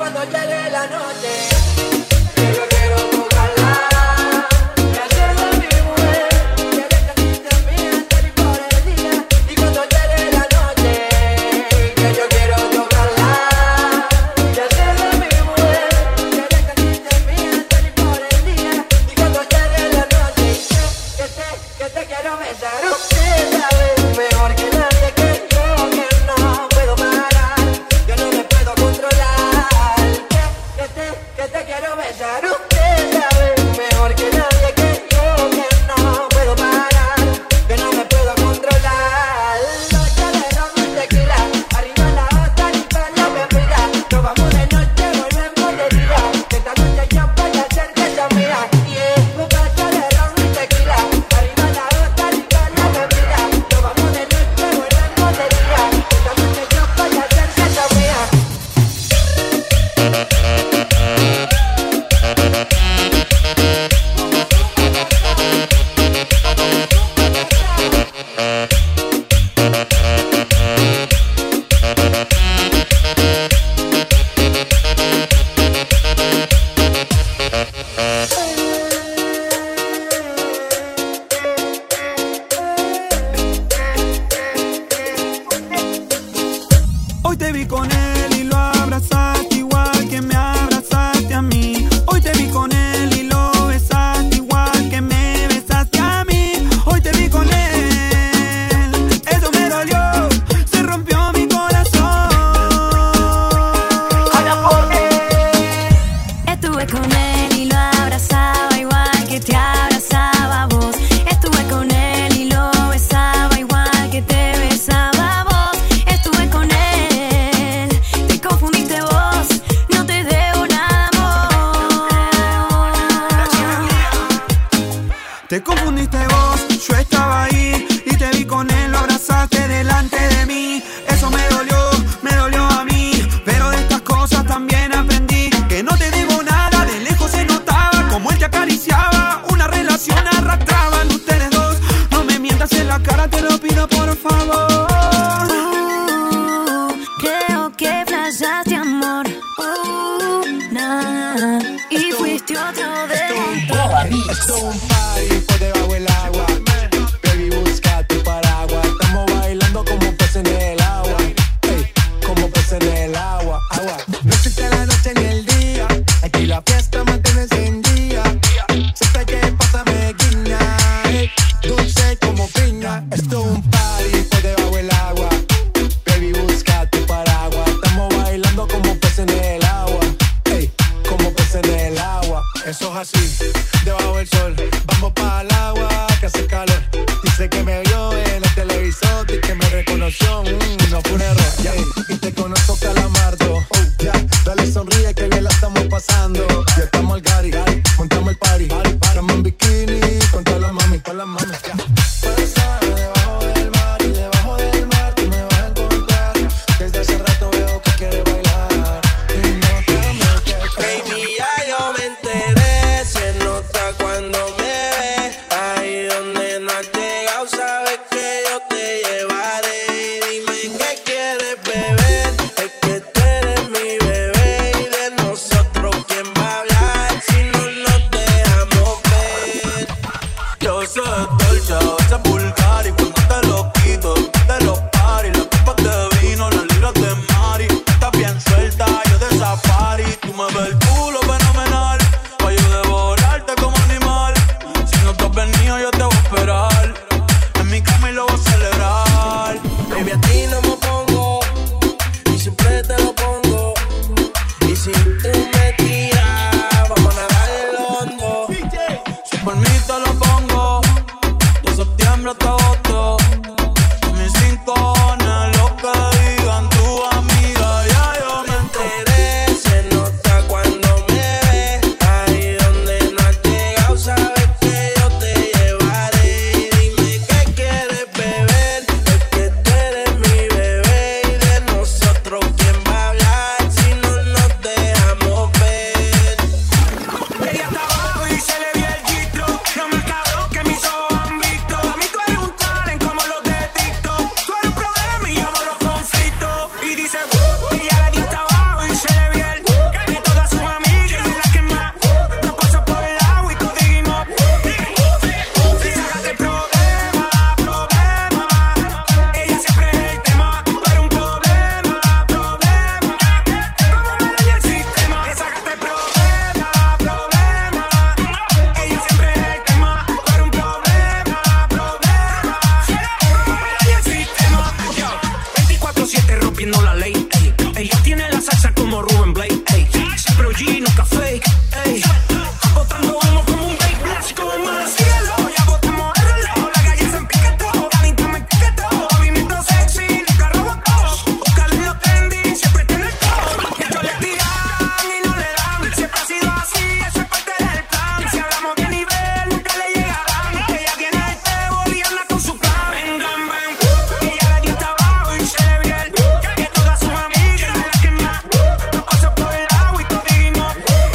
cuando llegue la noche, que yo quiero tocarla y hacerla mi mujer. Quiere sentirse mía hasta el por el día. Y cuando llegue la noche, que yo quiero tocarla y hacerla mi mujer. Quiere sentirse mía hasta el por el día. Y cuando llegue la noche, que te quiero besar. Usted sabe mejor que nadie que yo que no puedo parar. Yo no me puedo controlar. Que te quiero besar. Usted sabe mejor que nadie que yo que no puedo parar. Yo no me puedo controlar. Noche de ron y tequila, arriba la otra y con la bebida. Nos vamos de noche, volvemos de día. Que esta noche yo voy a hacer que sea mía. Y es noche de ron y tequila, arriba la otra y con la bebida. Nos vamos de noche, volvemos de día. Que esta noche yo voy a hacer que sea mía. Hoy te vi con él y lo abrazaste igual que me abrazaste a mí. Hoy te vi con él y lo besaste igual que me besaste a mí. Hoy te vi con él, eso me dolió, se rompió mi corazón. Estuve con él y lo abrazaba igual que te abrazaba a vos. Estuve con él y lo besaba igual que te besaba a vos. Estuve con él, te confundiste vos, no te debo nada, amor. Te confundiste vos, yo estaba ahí y te vi con él, lo abrazaste delante de mí. Eso me dolió a mí, pero de estas cosas también aprendí que no te debo nada. De lejos se notaba como él te acariciaba, una relación arrastraban ustedes dos. No me mientas en la cara, te lo pido por favor. Creo que flashaste amor, nah, y fuiste otro de Esto es un party por debajo del agua. Baby, busca tu paraguas. Estamos bailando como peces en el agua. Ey, como peces en el agua. Agua. No existe la noche ni el día. Aquí la fiesta mantiene encendida. Siempre que pasa me guiña. Ey, dulce como piña. Esto es un party por debajo del agua. Baby, busca tu paraguas. Estamos bailando como peces en el agua. Ey, como peces en el agua. Eso es así, debajo del sol. Vamos para el agua que hace calor. Dice que me vio en el televisor y que me reconoció. No fue un error, yeah. Y te conozco, Calamardo. Yeah. Dale, sonríe que bien la estamos pasando. Ya estamos al gari, montamos el party. Estamos en bikini con todas las mami, yeah. Pasa debajo del mar y debajo del mar tú me vas a encontrar. Desde hace rato veo que quieres bailar y no te metes. Baby, ya yo me enteré, se nota cuando me ves. Ahí donde no has llegado, sabes que yo te llevaré. Dime qué la ley, ey. Ella tiene la salsa como Rubén Blade, ey. Siempre OG, nunca fake, ey. Botando humo como un vape, blast como más cielo. Ya botamos el reloj, la calle se empiquetó. Anita me etiquetó, movimiento sexy, nunca robotó. Búscale los trending, siempre tiene el top. Ellos le tiran y no le dan. Siempre ha sido así, eso es parte del plan. Si hablamos de nivel, nunca le llegarán. Ella tiene el tebo y anda con su plan. Vengan, ven, ella la dio hasta abajo y se le vio el que todas sus amigas la que más no pasó por el agua y todino.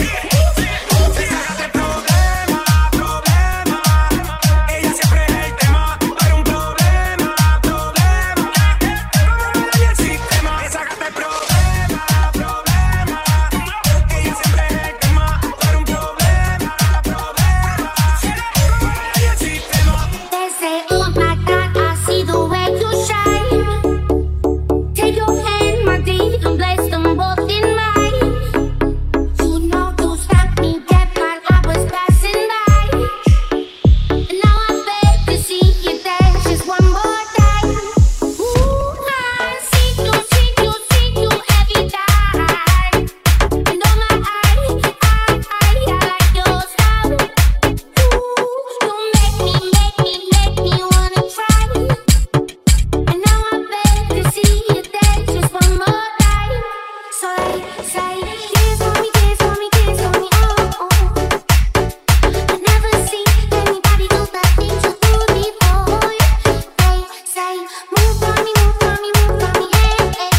Sácate problema, problema. Ella siempre es el tema, pero un problema, problema. Y el sistema, sácate problema, problema. Ella siempre es el tema, pero un problema, problema. Y el sistema. They say, oh my God, I see the way you shine. Take your hand, my dear, and place them both in mine. You know you stopped me dead while I was passing by. And now I beg to see you dance just one more time. Ooh, I see you every time. And oh my, I like your style. Ooh, you make me wanna try. And now I beg to see you dance just one more time. So they say, dance for me, dance for me, dance for me, oh, oh. I never seen anybody do the things you do before. They say, move for me, move for me, move for me, hey, hey.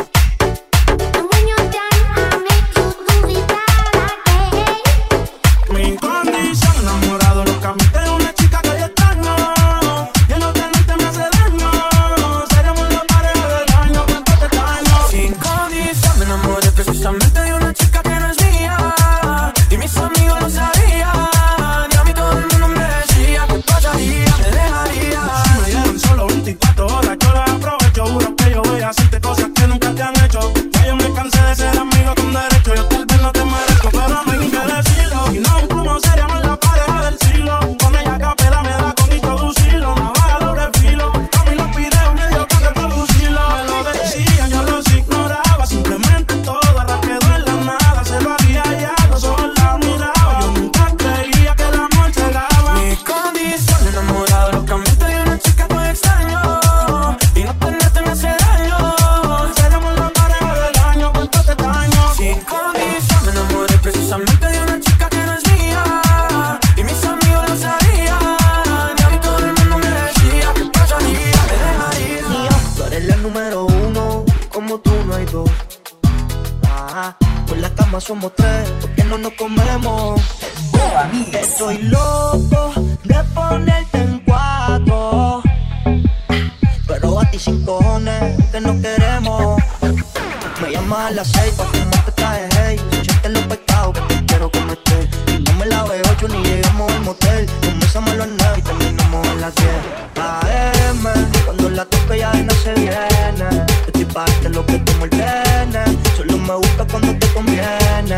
And when you're done, I'll make you move it out again. Mi condición, enamorado locamente de una chica que yo extraño. Y el no tenerte me hace daño. Seremos la pareja del año, cuánto te extraño. Sin condición, me enamoré precisamente de una chica que no es mía. Y mis amigos lo sabían. Y a mí todo el mundo me decía que pasaría, me dejaría. Si me dieron solo 24 horas, yo las aprovecho. Juro que yo voy a hacerte cosas que nunca te han hecho. Ya yo me cansé de ser amigo con derecho. Yo tal vez no te merezco, pero no hay que decirlo. Y no, como seríamos la pareja del siglo. Con ella capela me da con introducirlo. Navaja doble filo. A mí los videos me dio con reproducirlo. Me lo decían, yo los ignoraba. Simplemente todo ahora quedó en la nada. Se lo había ya, los ojos la miraba. Yo nunca creía que el amor llegaba. Mi condición, enamorado locamente de una chica que extraño. Y no tenerte me hace daño. Seremos la pareja del año, cuánto te extraño. Sin condición, me enamoré precisamente de una chica que no es mía. Y mis amigos lo sabían. Y a mí todo el mundo me decía que pasaría, me dejaría. Tú eres la número uno, como tú no hay dos. Por la cama somos tres, porque no nos comemos. Estoy loco de ponerte en cuatro, pero a ti sin cojones que no queremos. Me llamas a las 6 pa' fumarte traje hey. Echarte los pecados que te quiero que me estés. Y no me la veo 8 ni llegamos al motel. Comenzamos a las 9 y terminamos a las 10 AM, cuando la tope ya no se viene. Yo estoy pa' darte lo que tú me ordenes. Solo me busca cuando te conviene.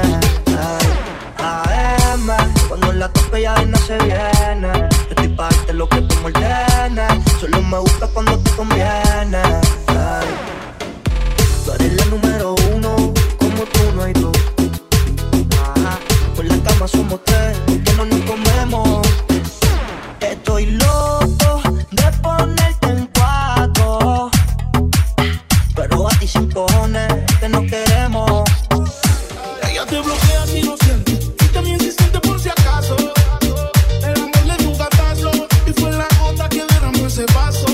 Ay, AM, cuando la tope ya no se viene. Yo estoy pa' darte lo que tú me ordenes. Solo me busca cuando te conviene. Ay. Tú eres la número uno, como tú no hay dos. Por la cama somos tres, que no nos comemos. Estoy loco de ponerte en cuatro, pero a ti sin cojones que no queremos. Ella te bloquea si no siente, y también se siente por si acaso. El amor le dio un gatazo, y fue la gota que derramó ese vaso.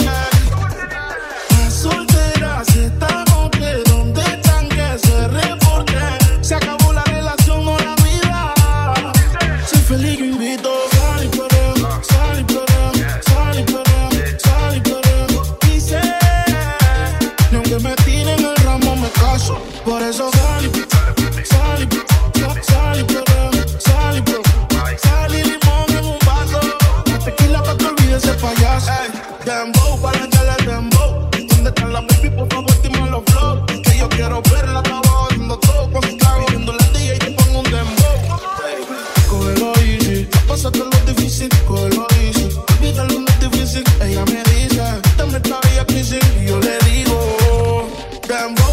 La soltera se está que donde están que se reporten. Se acabó la relación o la vida. Soy feliz, yo invito. Sal y perreo, sal y perreo, sal y perreo, sal y perreo. Dice, y aunque me tiren el ramo me caso. Por eso sal y perreo, sal y perreo, sal y perreo, sal y perreo. Sal y limón en un vaso. Tequila pa' que olvide ese payaso. Dembow, para echarle dembow. ¿Dónde están las baby? Por favor, dime los flow. Que yo quiero verla, estaba haciendo todo con su trago. Viendo la DJ y te pongo un dembow. Cógelo easy, pásate lo difícil. Cógelo easy, olvídalo lo difícil. Ella me dice, dame esta bella crisis. Y yo le digo, dembow.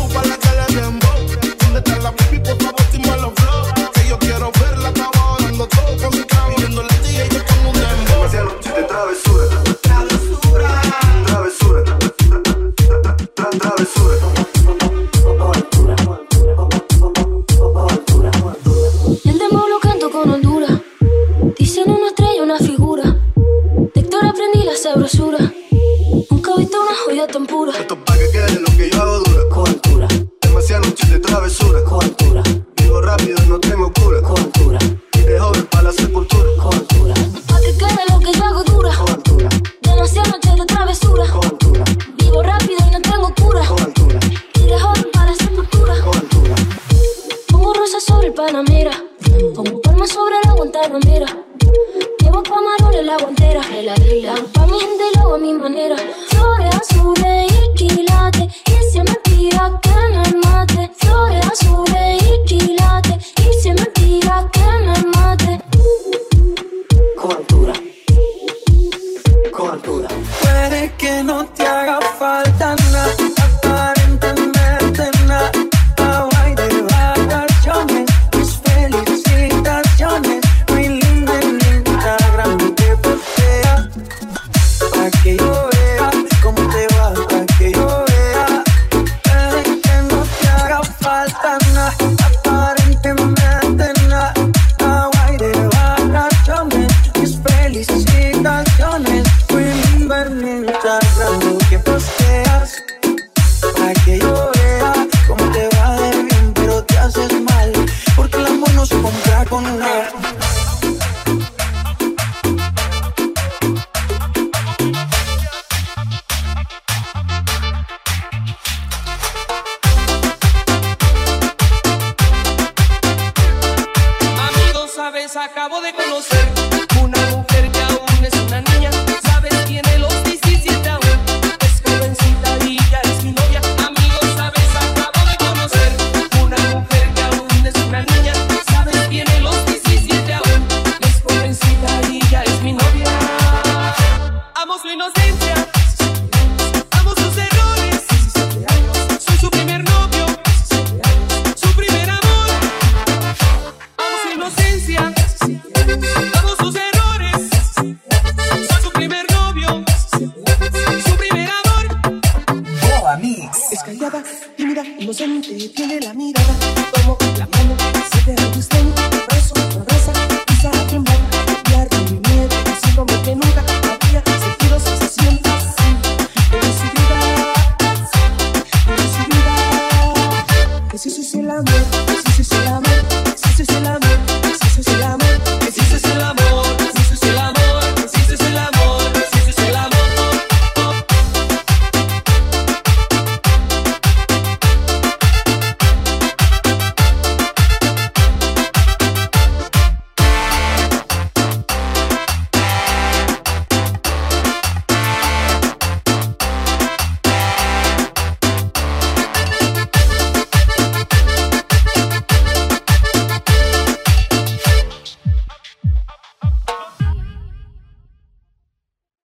acabo de conocer una mujer que aún es una niña, sabes, tiene los 17 aún, es jovencita y ya es mi novia. Amigos, sabes, acabo de conocer una mujer que aún es una niña, sabes, tiene los 17 aún, es jovencita y ya es mi novia. Amo su inocencia, amo sus errores, soy su primer novio, su primer amor. Amo su inocencia, amo sus errores, soy su primer novio, su primer amor. Boa Mix. Es callada, tímida, inocente, tiene la mirada como la mano, se te resistente, beso, abraza, empieza a temblar, y arde mi miedo, diciéndome que nunca había sentido sensación así en su vida, en su vida. Que si eso es el amor, que si eso es el amor, que si eso es el amor, que si eso es el amor.